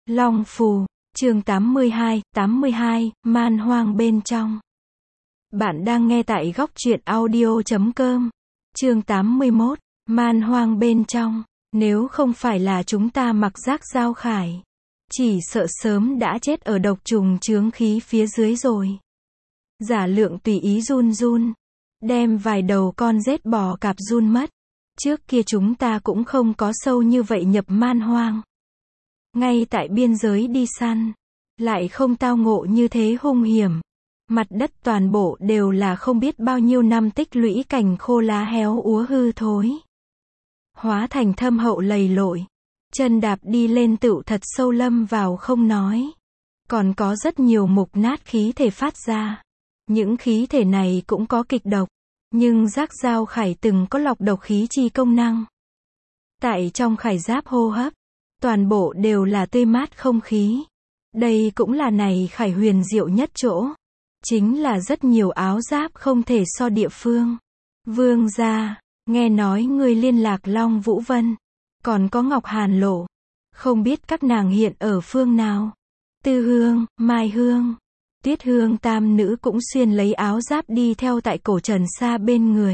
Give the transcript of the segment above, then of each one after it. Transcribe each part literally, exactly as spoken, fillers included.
Long Phù, chương tám mươi hai, tám mươi hai, man hoang bên trong. Bạn đang nghe tại góc truyện audio chấm com. Chương tám mươi mốt, man hoang bên trong. Nếu không phải là chúng ta mặc giác Giao Khải, chỉ sợ sớm đã chết ở độc trùng chướng khí phía dưới rồi. Giả Lượng tùy ý run run, đem vài đầu con rết bò cạp run mất. Trước kia chúng ta cũng không có sâu như vậy nhập man hoang. Ngay tại biên giới đi săn, lại không tao ngộ như thế hung hiểm. Mặt đất toàn bộ đều là không biết bao nhiêu năm tích lũy cành khô lá héo úa hư thối, hóa thành thâm hậu lầy lội. Chân đạp đi lên tựu thật sâu lâm vào không nói. Còn có rất nhiều mục nát khí thể phát ra. Những khí thể này cũng có kịch độc, nhưng giác Giao Khải từng có lọc độc khí chi công năng. Tại trong khải giáp hô hấp, toàn bộ đều là tươi mát không khí. Đây cũng là này khải huyền diệu nhất chỗ. Chính là rất nhiều áo giáp không thể so địa phương. Vương gia, nghe nói ngươi liên lạc Long Vũ Vân, còn có Ngọc Hàn Lộ. Không biết các nàng hiện ở phương nào. Tư Hương, Mai Hương, Tuyết Hương tam nữ cũng xuyên lấy áo giáp đi theo tại Cổ Trần Sa bên người.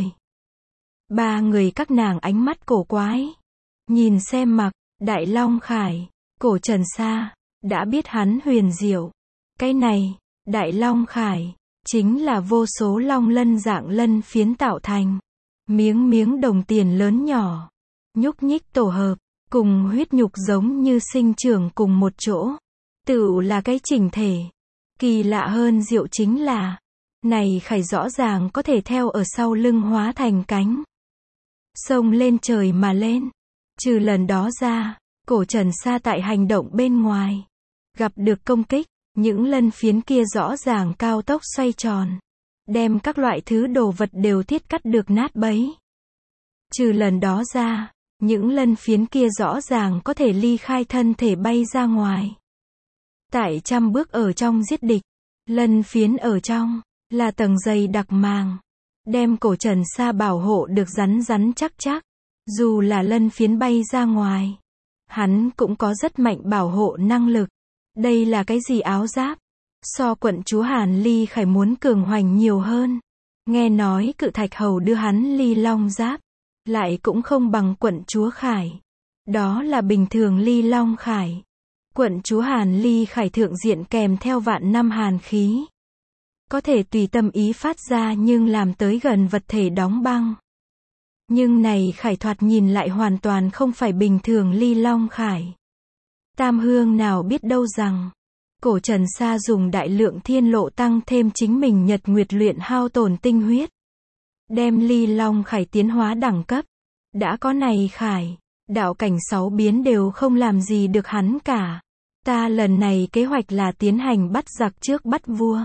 Ba người các nàng ánh mắt cổ quái, nhìn xem mặc, Đại Long Khải, Cổ Trần Sa, đã biết hắn huyền diệu. Cái này, Đại Long Khải, chính là vô số long lân dạng lân phiến tạo thành. Miếng miếng đồng tiền lớn nhỏ, nhúc nhích tổ hợp, cùng huyết nhục giống như sinh trưởng cùng một chỗ. Tựu là cái chỉnh thể. Kỳ lạ hơn diệu chính là, này khải rõ ràng có thể theo ở sau lưng hóa thành cánh, xông lên trời mà lên. Trừ lần đó ra, Cổ Trần Sa tại hành động bên ngoài, gặp được công kích, những lân phiến kia rõ ràng cao tốc xoay tròn, đem các loại thứ đồ vật đều thiết cắt được nát bấy. Trừ lần đó ra, những lân phiến kia rõ ràng có thể ly khai thân thể bay ra ngoài. Tại trăm bước ở trong giết địch, lân phiến ở trong, là tầng dày đặc màng, đem Cổ Trần Sa bảo hộ được rắn rắn chắc chắc. Dù là lân phiến bay ra ngoài, hắn cũng có rất mạnh bảo hộ năng lực. Đây là cái gì áo giáp? So quận chúa Hàn Ly Khải muốn cường hoành nhiều hơn. Nghe nói cự thạch hầu đưa hắn ly long giáp, lại cũng không bằng quận chúa Khải. Đó là bình thường ly long khải. Quận chúa Hàn Ly Khải thượng diện kèm theo vạn năm hàn khí, có thể tùy tâm ý phát ra nhưng làm tới gần vật thể đóng băng. Nhưng này khải thoạt nhìn lại hoàn toàn không phải bình thường ly long khải. Tam Hương nào biết đâu rằng, Cổ Trần Sa dùng đại lượng thiên lộ tăng thêm chính mình nhật nguyệt luyện hao tổn tinh huyết, đem ly long khải tiến hóa đẳng cấp. Đã có này khải, đạo cảnh sáu biến đều không làm gì được hắn cả. Ta lần này kế hoạch là tiến hành bắt giặc trước bắt vua.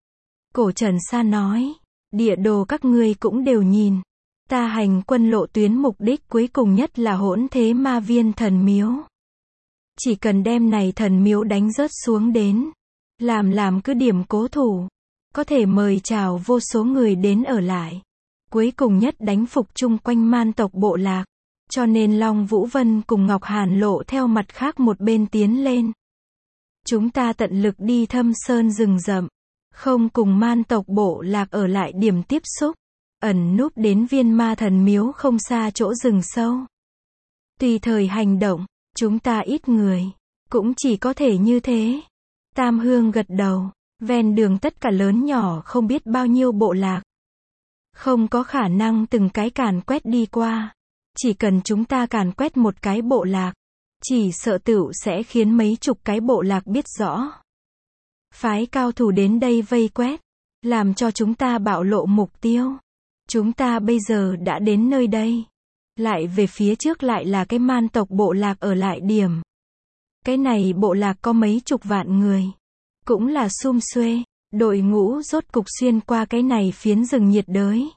Cổ Trần Sa nói, địa đồ các ngươi cũng đều nhìn. Ta hành quân lộ tuyến mục đích cuối cùng nhất là hỗn thế ma viên thần miếu. Chỉ cần đem này thần miếu đánh rớt xuống đến, làm làm cứ điểm cố thủ, có thể mời chào vô số người đến ở lại. Cuối cùng nhất đánh phục chung quanh man tộc bộ lạc. Cho nên Long Vũ Vân cùng Ngọc Hàn Lộ theo mặt khác một bên tiến lên. Chúng ta tận lực đi thâm sơn rừng rậm, không cùng man tộc bộ lạc ở lại điểm tiếp xúc, ẩn núp đến viên ma thần miếu không xa chỗ rừng sâu. Tùy thời hành động, chúng ta ít người, cũng chỉ có thể như thế. Tam Hương gật đầu, ven đường tất cả lớn nhỏ không biết bao nhiêu bộ lạc. Không có khả năng từng cái càn quét đi qua. Chỉ cần chúng ta càn quét một cái bộ lạc, chỉ sợ tựu sẽ khiến mấy chục cái bộ lạc biết rõ. Phái cao thủ đến đây vây quét, làm cho chúng ta bạo lộ mục tiêu. Chúng ta bây giờ đã đến nơi đây. Lại về phía trước lại là cái man tộc bộ lạc ở lại điểm. Cái này bộ lạc có mấy chục vạn người. Cũng là sum xuê, đội ngũ rốt cục xuyên qua cái này phiến rừng nhiệt đới.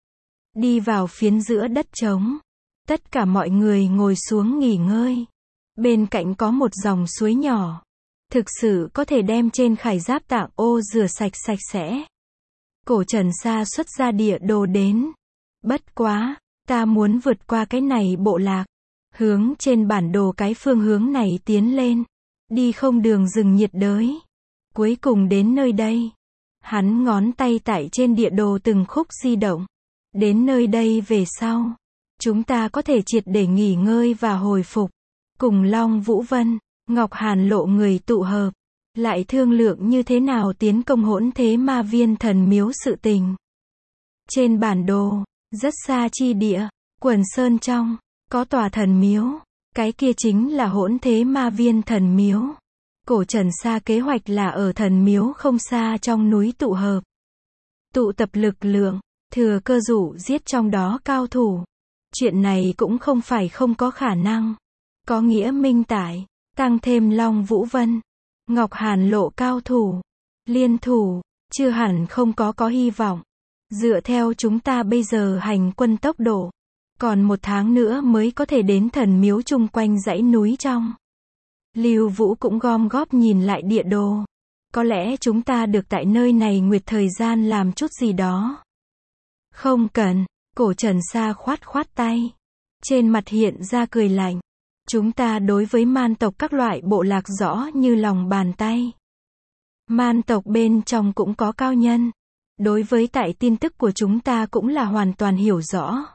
Đi vào phiến giữa đất trống. Tất cả mọi người ngồi xuống nghỉ ngơi. Bên cạnh có một dòng suối nhỏ. Thực sự có thể đem trên khải giáp tạng ô rửa sạch sạch sẽ. Cổ Trần Sa xuất ra địa đồ đến. Bất quá, ta muốn vượt qua cái này bộ lạc. Hướng trên bản đồ cái phương hướng này tiến lên. đi không đường rừng nhiệt đới. Cuối cùng đến nơi đây. Hắn ngón tay tại trên địa đồ từng khúc di động. Đến nơi đây về sau, chúng ta có thể triệt để nghỉ ngơi và hồi phục. Cùng Long Vũ Vân, Ngọc Hàn Lộ người tụ hợp. Lại thương lượng như thế nào tiến công Hỗn Thế Ma Viên thần miếu sự tình. Trên bản đồ, rất xa chi địa, Quần Sơn trong, có tòa thần miếu. Cái kia chính là Hỗn Thế Ma Viên thần miếu. Cổ Trần Sa kế hoạch là ở thần miếu không xa trong núi tụ hợp. Tụ tập lực lượng, thừa cơ rủ giết trong đó cao thủ. Chuyện này cũng không phải không có khả năng. Có nghĩa minh tại, tăng thêm Long Vũ Vân, Ngọc Hàn Lộ cao thủ, liên thủ, chưa hẳn không có có hy vọng. Dựa theo chúng ta bây giờ hành quân tốc độ, còn một tháng nữa mới có thể đến thần miếu chung quanh dãy núi trong. Lưu Vũ cũng gom góp nhìn lại địa đồ. Có lẽ chúng ta được tại nơi này nguyệt thời gian làm chút gì đó. Không cần, Cổ Trần Sa khoát khoát tay. Trên mặt hiện ra cười lạnh. Chúng ta đối với man tộc các loại bộ lạc rõ như lòng bàn tay. Man tộc bên trong cũng có cao nhân. Đối với tại tin tức của chúng ta cũng là hoàn toàn hiểu rõ.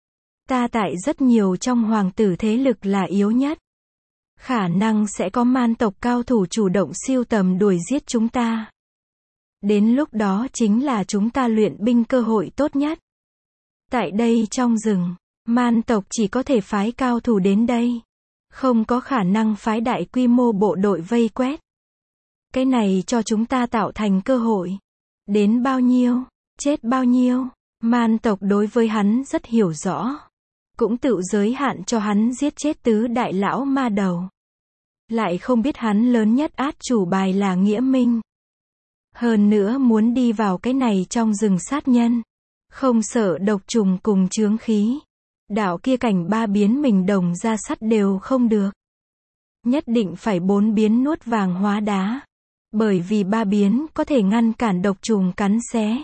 Ta tại rất nhiều trong hoàng tử thế lực là yếu nhất. Khả năng sẽ có man tộc cao thủ chủ động siêu tầm đuổi giết chúng ta. Đến lúc đó chính là chúng ta luyện binh cơ hội tốt nhất. Tại đây trong rừng, man tộc chỉ có thể phái cao thủ đến đây. Không có khả năng phái đại quy mô bộ đội vây quét. Cái này cho chúng ta tạo thành cơ hội. Đến bao nhiêu, chết bao nhiêu, man tộc đối với hắn rất hiểu rõ. Cũng tự giới hạn cho hắn giết chết tứ đại lão ma đầu. Lại không biết hắn lớn nhất át chủ bài là nghĩa minh. Hơn nữa muốn đi vào cái này trong rừng sát nhân. Không sợ độc trùng cùng chướng khí. Đạo kia cảnh ba biến mình đồng ra sắt đều không được. Nhất định phải bốn biến nuốt vàng hóa đá. Bởi vì ba biến có thể ngăn cản độc trùng cắn xé.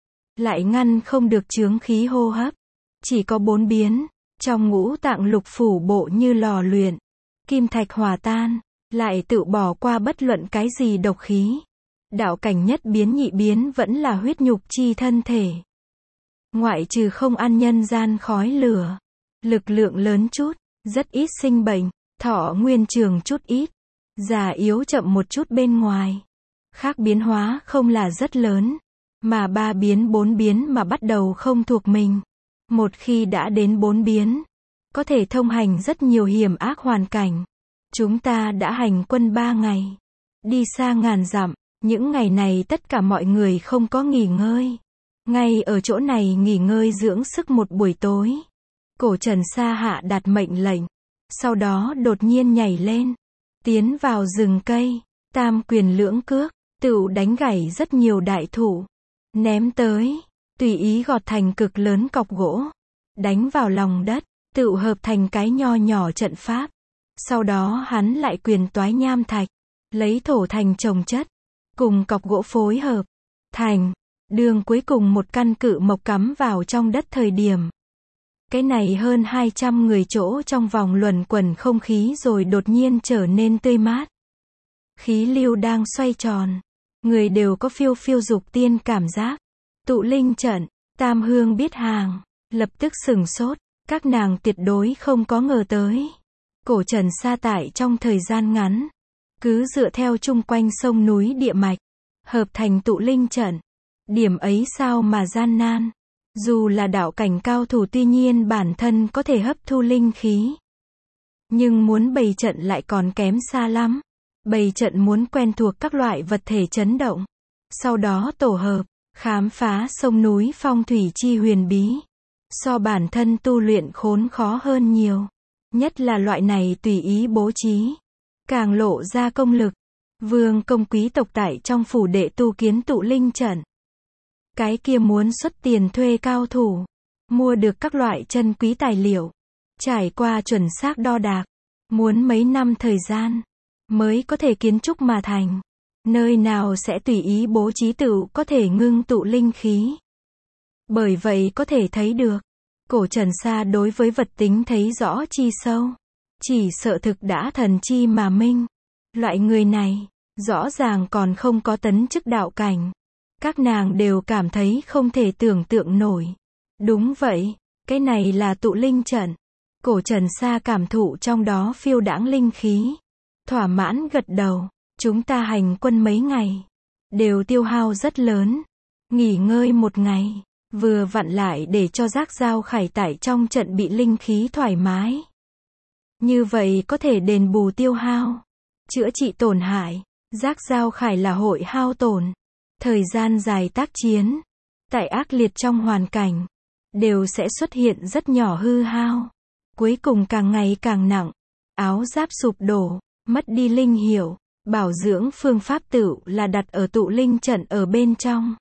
Lại ngăn không được chướng khí hô hấp. Chỉ có bốn biến. Trong ngũ tạng lục phủ bộ như lò luyện. Kim thạch hòa tan. Lại tự bỏ qua bất luận cái gì độc khí. Đạo cảnh nhất biến nhị biến vẫn là huyết nhục chi thân thể. Ngoại trừ không ăn nhân gian khói lửa. Lực lượng lớn chút. Rất ít sinh bệnh. Thọ nguyên trường chút ít. Già yếu chậm một chút bên ngoài. Khác biến hóa không là rất lớn. Mà ba biến bốn biến mà bắt đầu không thuộc mình. Một khi đã đến bốn biến. Có thể thông hành rất nhiều hiểm ác hoàn cảnh. Chúng ta đã hành quân ba ngày. Đi xa ngàn dặm. Những ngày này tất cả mọi người không có nghỉ ngơi. Ngay ở chỗ này nghỉ ngơi dưỡng sức một buổi tối. Cổ Trần Sa hạ đạt mệnh lệnh. Sau đó đột nhiên nhảy lên. Tiến vào rừng cây. Tam quyền lưỡng cước. Tựu đánh gãy rất nhiều đại thụ. Ném tới. Tùy ý gọt thành cực lớn cọc gỗ. Đánh vào lòng đất. Tựu hợp thành cái nho nhỏ trận pháp. Sau đó hắn lại quyền toái nham thạch. Lấy thổ thành trồng chất. Cùng cọc gỗ phối hợp. Thành. Đường cuối cùng một căn cự mộc cắm vào trong đất thời điểm. Cái này hơn hai trăm người chỗ trong vòng luẩn quẩn không khí rồi đột nhiên trở nên tươi mát. Khí lưu đang xoay tròn. Người đều có phiêu phiêu dục tiên cảm giác. Tụ linh trận. Tam hương biết hàng. Lập tức sửng sốt. Các nàng tuyệt đối không có ngờ tới. Cổ Trần Sa tại trong thời gian ngắn. Cứ dựa theo chung quanh sông núi địa mạch. Hợp thành tụ linh trận. Điểm ấy sao mà gian nan. Dù là đạo cảnh cao thủ tuy nhiên bản thân có thể hấp thu linh khí. Nhưng muốn bày trận lại còn kém xa lắm. Bày trận muốn quen thuộc các loại vật thể chấn động. Sau đó tổ hợp, khám phá sông núi phong thủy chi huyền bí. So bản thân tu luyện khốn khó hơn nhiều. Nhất là loại này tùy ý bố trí. Càng lộ ra công lực. Vương công quý tộc tại trong phủ đệ tu kiến tụ linh trận. Cái kia muốn xuất tiền thuê cao thủ. Mua được các loại chân quý tài liệu. Trải qua chuẩn xác đo đạc. Muốn mấy năm thời gian. Mới có thể kiến trúc mà thành. Nơi nào sẽ tùy ý bố trí tự có thể ngưng tụ linh khí. Bởi vậy có thể thấy được. Cổ Trần Sa đối với vật tính thấy rõ chi sâu. Chỉ sợ thực đã thần chi mà minh. Loại người này, rõ ràng còn không có tấn chức đạo cảnh. Các nàng đều cảm thấy không thể tưởng tượng nổi. Đúng vậy, cái này là tụ linh trận. Cổ Trần Sa cảm thụ trong đó phiêu đãng linh khí. Thỏa mãn gật đầu, chúng ta hành quân mấy ngày. Đều tiêu hao rất lớn. Nghỉ ngơi một ngày, vừa vặn lại để cho giác giao khải tại trong trận bị linh khí thoải mái. Như vậy có thể đền bù tiêu hao, chữa trị tổn hại. Giác giao khải là hội hao tổn. Thời gian dài tác chiến, tại ác liệt trong hoàn cảnh, đều sẽ xuất hiện rất nhỏ hư hao. Cuối cùng càng ngày càng nặng, áo giáp sụp đổ, mất đi linh hiệu, bảo dưỡng phương pháp tự là đặt ở tụ linh trận ở bên trong.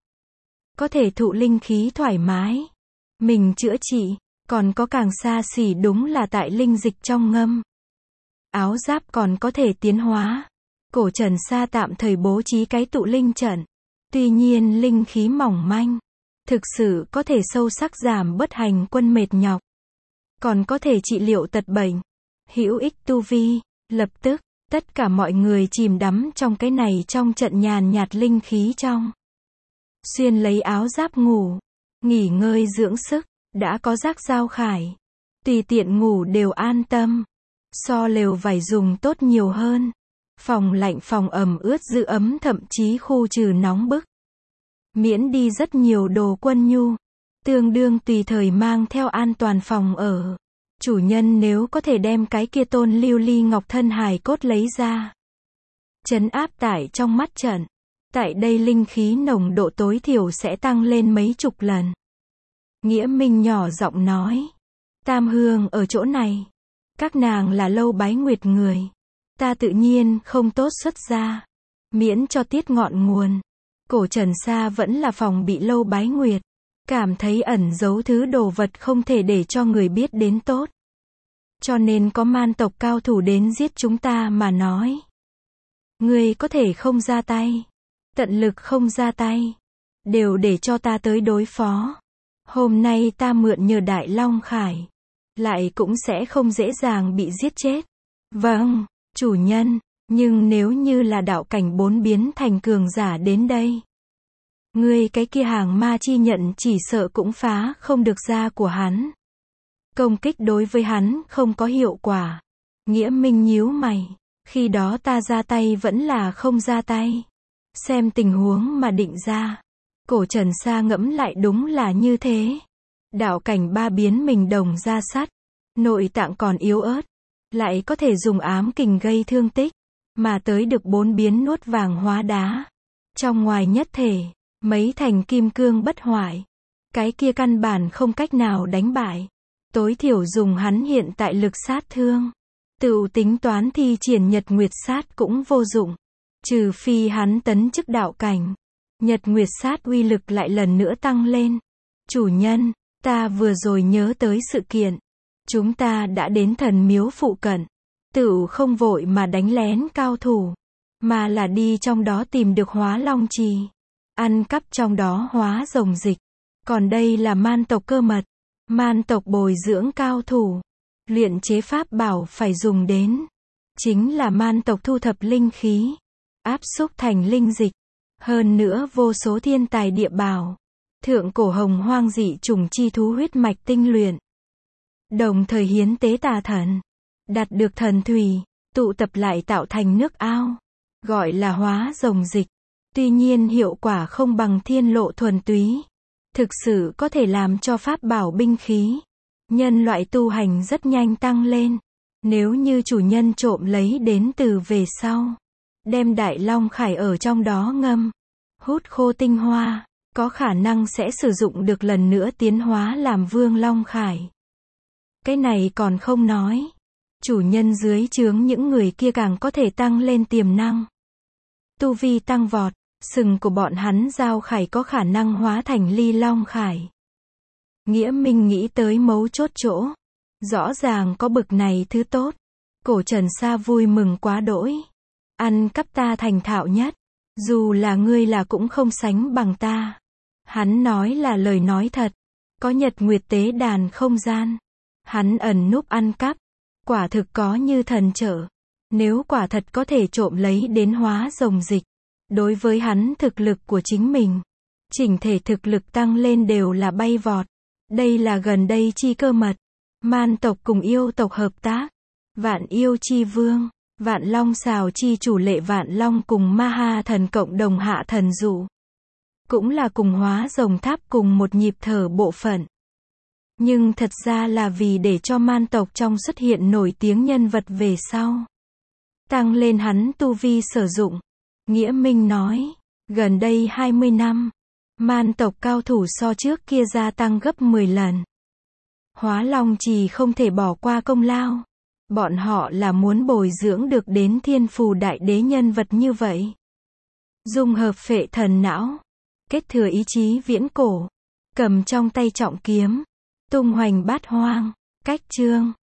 Có thể thụ linh khí thoải mái, mình chữa trị, còn có càng xa xỉ đúng là tại linh dịch trong ngâm. Áo giáp còn có thể tiến hóa. Cổ Trần Sa tạm thời bố trí cái tụ linh trận. Tuy nhiên linh khí mỏng manh, thực sự có thể sâu sắc giảm bớt hành quân mệt nhọc. Còn có thể trị liệu tật bệnh, hữu ích tu vi. Lập tức, tất cả mọi người chìm đắm trong cái này trong trận nhàn nhạt linh khí trong. Xuyên lấy áo giáp ngủ, nghỉ ngơi dưỡng sức, đã có giác giao khải. Tùy tiện ngủ đều an tâm. So lều vải dùng tốt nhiều hơn. Phòng lạnh phòng ẩm ướt giữ ấm thậm chí khu trừ nóng bức. Miễn đi rất nhiều đồ quân nhu. Tương đương tùy thời mang theo an toàn phòng ở. Chủ nhân nếu có thể đem cái kia tôn lưu ly ngọc thân hài cốt lấy ra. Trấn áp tại trong mắt trận. Tại đây linh khí nồng độ tối thiểu sẽ tăng lên mấy chục lần. Nghĩa Minh nhỏ giọng nói. Tam Hương ở chỗ này. Các nàng là Lâu Bái Nguyệt người. Ta tự nhiên không tốt xuất ra. Miễn cho tiết ngọn nguồn. Cổ Trần Sa vẫn là phòng bị Lâu Bái Nguyệt. Cảm thấy ẩn giấu thứ đồ vật không thể để cho người biết đến tốt. Cho nên có man tộc cao thủ đến giết chúng ta mà nói. Ngươi có thể không ra tay. Tận lực không ra tay. Đều để cho ta tới đối phó. Hôm nay ta mượn nhờ Đại Long Khải. Lại cũng sẽ không dễ dàng bị giết chết. Vâng, chủ nhân. Nhưng nếu như là đạo cảnh bốn biến thành cường giả đến đây. Ngươi cái kia hàng ma chi nhận chỉ sợ cũng phá không được da của hắn. Công kích đối với hắn không có hiệu quả. Nghĩa Minh nhíu mày. Khi đó ta ra tay vẫn là không ra tay. Xem tình huống mà định ra. Cổ Trần Sa ngẫm lại đúng là như thế. Đạo cảnh ba biến mình đồng ra sắt. Nội tạng còn yếu ớt. Lại có thể dùng ám kình gây thương tích. Mà tới được bốn biến nuốt vàng hóa đá. Trong ngoài nhất thể. Mấy thành kim cương bất hoại. Cái kia căn bản không cách nào đánh bại. Tối thiểu dùng hắn hiện tại lực sát thương. Tự tính toán thi triển nhật nguyệt sát cũng vô dụng. Trừ phi hắn tấn chức đạo cảnh. Nhật nguyệt sát uy lực lại lần nữa tăng lên. Chủ nhân, ta vừa rồi nhớ tới sự kiện. Chúng ta đã đến thần miếu phụ cận. Tự không vội mà đánh lén cao thủ. Mà là đi trong đó tìm được hóa long trì. Ăn cắp trong đó hóa rồng dịch. Còn đây là man tộc cơ mật. Man tộc bồi dưỡng cao thủ. Luyện chế pháp bảo phải dùng đến. Chính là man tộc thu thập linh khí. Áp xúc thành linh dịch. Hơn nữa vô số thiên tài địa bảo. Thượng cổ hồng hoang dị chủng chi thú huyết mạch tinh luyện. Đồng thời hiến tế tà thần. Đạt được thần thủy. Tụ tập lại tạo thành nước ao. Gọi là hóa rồng dịch. Tuy nhiên hiệu quả không bằng thiên lộ thuần túy. Thực sự có thể làm cho pháp bảo binh khí. Nhân loại tu hành rất nhanh tăng lên. Nếu như chủ nhân trộm lấy đến từ về sau. Đem Đại Long Khải ở trong đó ngâm. Hút khô tinh hoa. Có khả năng sẽ sử dụng được lần nữa tiến hóa làm Vương Long Khải. Cái này còn không nói. Chủ nhân dưới trướng những người kia càng có thể tăng lên tiềm năng. Tu vi tăng vọt. Sừng của bọn hắn giao khải có khả năng hóa thành ly long khải. Nghĩa Minh nghĩ tới mấu chốt chỗ. Rõ ràng có bực này thứ tốt. Cổ Trần Sa vui mừng quá đỗi. Ăn cắp ta thành thạo nhất. Dù là ngươi là cũng không sánh bằng ta. Hắn nói là lời nói thật. Có nhật nguyệt tế đàn không gian. Hắn ẩn núp ăn cắp. Quả thực có như thần trợ. Nếu quả thật có thể trộm lấy đến hóa rồng dịch, đối với hắn thực lực của chính mình, chỉnh thể thực lực tăng lên đều là bay vọt. Đây là gần đây chi cơ mật. Man tộc cùng yêu tộc hợp tác. Vạn yêu chi vương, Vạn Long xào chi chủ Lệ Vạn Long cùng Ma Ha thần cộng đồng hạ thần dụ. Cũng là cùng hóa rồng tháp cùng một nhịp thở bộ phận. Nhưng thật ra là vì để cho man tộc trong xuất hiện nổi tiếng nhân vật về sau. Tăng lên hắn tu vi sử dụng. Nghĩa Minh nói, gần đây hai mươi năm, man tộc cao thủ so trước kia gia tăng gấp mười lần. Hóa Long Trì không thể bỏ qua công lao. Bọn họ là muốn bồi dưỡng được đến thiên phù đại đế nhân vật như vậy. Dung hợp phệ thần não, kết thừa ý chí viễn cổ, cầm trong tay trọng kiếm, tung hoành bát hoang, cách chương.